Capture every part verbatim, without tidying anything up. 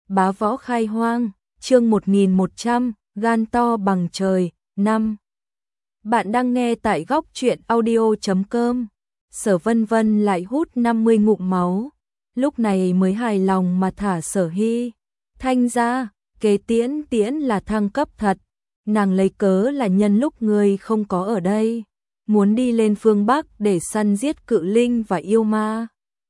Bá võ khai hoang, chương một nghìn một trăm, gan to bằng trời, năm. Bạn đang nghe tại góc truyện audio chấm com. Sở Vân Vân lại hút năm mươi ngụm máu, lúc này mới hài lòng mà thả Sở Hy Thanh ra, kế tiễn tiễn là thăng cấp thật. Nàng lấy cớ là nhân lúc người không có ở đây, muốn đi lên phương Bắc để săn giết cự linh và yêu ma,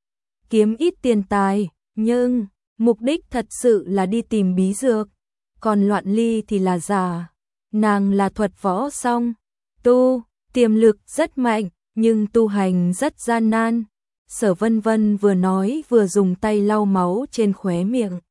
kiếm ít tiền tài, nhưng mục đích thật sự là đi tìm bí dược, còn Loạn Ly thì là giả. Nàng là thuật võ song tu, tiềm lực rất mạnh, nhưng tu hành rất gian nan. Sở Vân Vân vừa nói vừa dùng tay lau máu trên khóe miệng,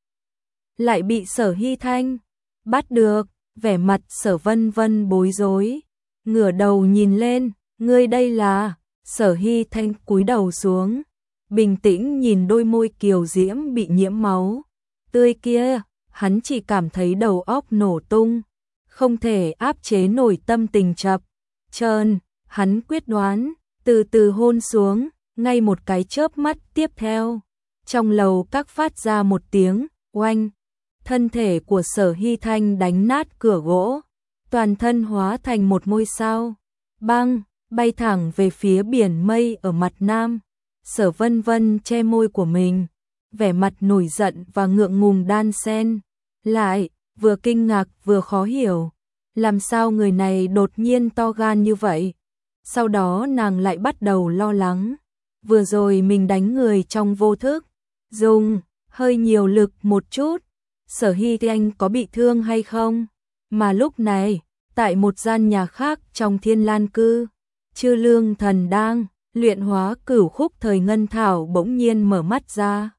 lại bị Sở Hy Thanh bắt được, vẻ mặt Sở Vân Vân bối rối, ngửa đầu nhìn lên, ngươi đây là? Sở Hy Thanh cúi đầu xuống, bình tĩnh nhìn đôi môi kiều diễm bị nhiễm máu tươi kia, hắn chỉ cảm thấy đầu óc nổ tung, không thể áp chế nổi tâm tình chập chờn. Hắn quyết đoán, từ từ hôn xuống, ngay một cái chớp mắt tiếp theo, trong lầu các phát ra một tiếng oanh, thân thể của Sở Hy Thanh đánh nát cửa gỗ, toàn thân hóa thành một ngôi sao băng, bay thẳng về phía biển mây ở mặt nam. Sở Vân Vân che môi của mình, vẻ mặt nổi giận và ngượng ngùng đan xen lại, vừa kinh ngạc vừa khó hiểu, làm sao người này đột nhiên to gan như vậy. Sau đó nàng lại bắt đầu lo lắng, vừa rồi mình đánh người trong vô thức, dùng hơi nhiều lực một chút, Sở Hy Thanh có bị thương hay không? Mà lúc này, tại một gian nhà khác trong Thiên Lan Cư, Chư Lương Thần đang luyện hóa cửu khúc thời ngân thảo bỗng nhiên mở mắt ra,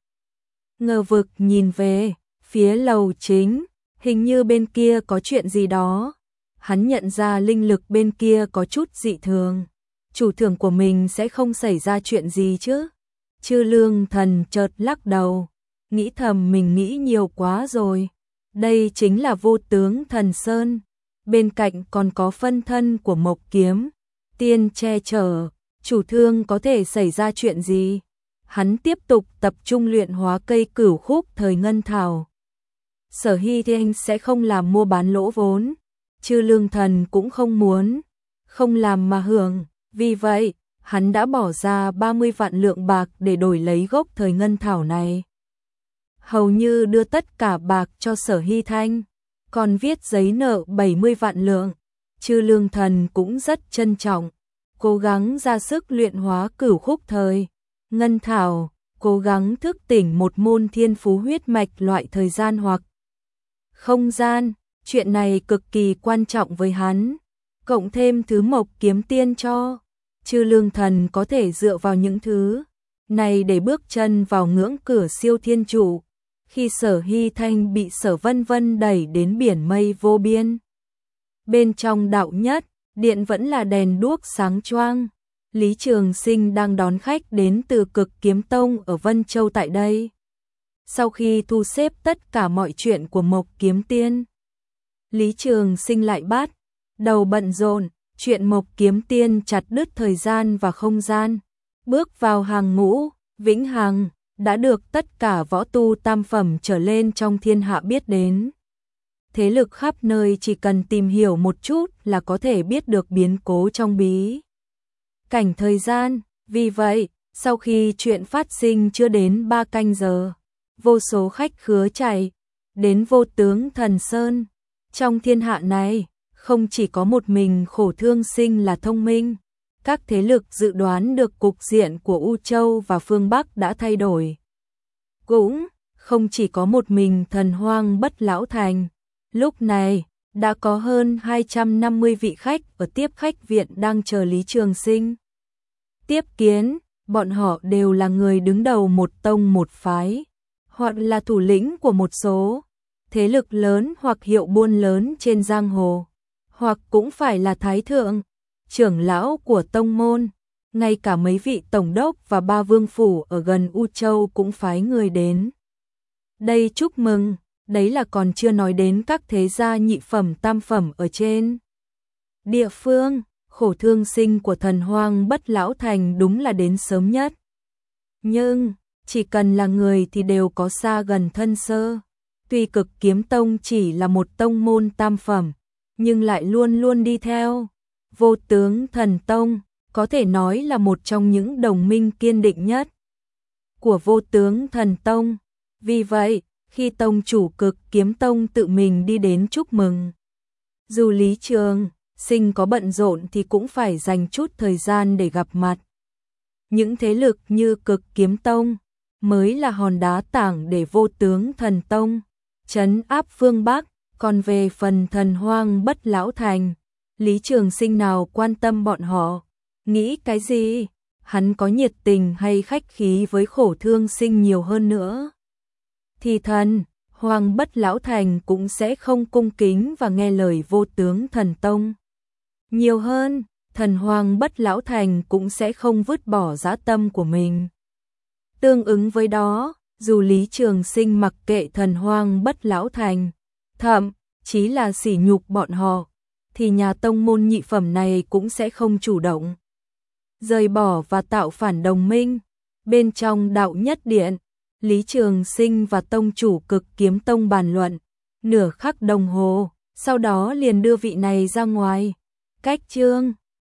ngờ vực nhìn về phía lầu chính, hình như bên kia có chuyện gì đó. Hắn nhận ra linh lực bên kia có chút dị thường, chủ thưởng của mình sẽ không xảy ra chuyện gì chứ? Chư Lương Thần chợt lắc đầu, nghĩ thầm mình nghĩ nhiều quá rồi. Đây chính là Vô Tướng Thần Sơn, bên cạnh còn có phân thân của Mộc Kiếm Tiên che chở, chủ thương có thể xảy ra chuyện gì? Hắn tiếp tục tập trung luyện hóa cây cửu khúc thời ngân thảo. Sở Hy Thanh sẽ không làm mua bán lỗ vốn, Chư Lương Thần cũng không muốn không làm mà hưởng, vì vậy hắn đã bỏ ra ba mươi vạn lượng bạc để đổi lấy gốc thời ngân thảo này. Hầu như đưa tất cả bạc cho Sở Hy Thanh, còn viết giấy nợ bảy mươi vạn lượng. Chư Lương Thần cũng rất trân trọng, cố gắng ra sức luyện hóa cửu khúc thời ngân thảo, cố gắng thức tỉnh một môn thiên phú huyết mạch loại thời gian hoặc không gian. Chuyện này cực kỳ quan trọng với hắn, cộng thêm thứ Mộc Kiếm Tiên cho, Chư Lương Thần có thể dựa vào những thứ này để bước chân vào ngưỡng cửa siêu thiên trụ. Khi Sở Hy Thanh bị Sở Vân Vân đẩy đến biển mây vô biên, bên trong đạo nhất điện vẫn là đèn đuốc sáng choang. Lý Trường Sinh đang đón khách đến từ Cực Kiếm Tông ở Vân Châu tại đây. Sau khi thu xếp tất cả mọi chuyện của Mộc Kiếm Tiên, Lý Trường Sinh lại bắt đầu bận rộn chuyện Mộc Kiếm Tiên chặt đứt thời gian và không gian, bước vào hàng ngũ vĩnh hằng, đã được tất cả võ tu tam phẩm trở lên trong thiên hạ biết đến. Thế lực khắp nơi chỉ cần tìm hiểu một chút là có thể biết được biến cố trong bí cảnh thời gian. Vì vậy, sau khi chuyện phát sinh chưa đến ba canh giờ, vô số khách khứa chạy đến Vô Tướng Thần Sơn. Trong thiên hạ này, không chỉ có một mình Khổ Thương Sinh là thông minh, các thế lực dự đoán được cục diện của U Châu và phương Bắc đã thay đổi. Cũng không chỉ có một mình Thần Hoang Bất Lão Thành, lúc này đã có hơn hai trăm năm mươi vị khách ở tiếp khách viện đang chờ Lý Trường Sinh tiếp kiến. Bọn họ đều là người đứng đầu một tông một phái, hoặc là thủ lĩnh của một số thế lực lớn hoặc hiệu buôn lớn trên giang hồ, hoặc cũng phải là thái thượng, trưởng lão của tông môn. Ngay cả mấy vị tổng đốc và ba vương phủ ở gần U Châu cũng phái người đến đây chúc mừng. Đấy là còn chưa nói đến các thế gia nhị phẩm tam phẩm ở trên địa phương. Khổ Thương Sinh của Thần Hoang Bất Lão Thành đúng là đến sớm nhất, nhưng chỉ cần là người thì đều có xa gần thân sơ. Tuy Cực Kiếm Tông chỉ là một tông môn tam phẩm, nhưng lại luôn luôn đi theo Vô Tướng Thần Tông, có thể nói là một trong những đồng minh kiên định nhất của Vô Tướng Thần Tông. Vì vậy, khi tông chủ Cực Kiếm Tông tự mình đi đến chúc mừng, dù Lý Trường Sinh có bận rộn thì cũng phải dành chút thời gian để gặp mặt. Những thế lực như Cực Kiếm Tông mới là hòn đá tảng để Vô Tướng Thần Tông trấn áp phương Bắc, còn về phần Thần Hoang Bất Lão Thành, Lý Trường Sinh nào quan tâm bọn họ nghĩ cái gì, hắn có nhiệt tình hay khách khí với Khổ Thương Sinh nhiều hơn nữa thì Thần Hoang Bất Lão Thành cũng sẽ không cung kính và nghe lời Vô Tướng Thần Tông nhiều hơn. Thần Hoang Bất Lão Thành cũng sẽ không vứt bỏ dã tâm của mình. Tương ứng với đó, dù Lý Trường Sinh mặc kệ Thần Hoang Bất Lão Thành, thậm chí là sỉ nhục bọn họ, thì nhà tông môn nhị phẩm này cũng sẽ không chủ động rời bỏ và tạo phản đồng minh. Bên trong Đạo Nhất Điện, Lý Trường Sinh và tông chủ Cực Kiếm Tông bàn luận nửa khắc đồng hồ, sau đó liền đưa vị này ra ngoài. Cách chương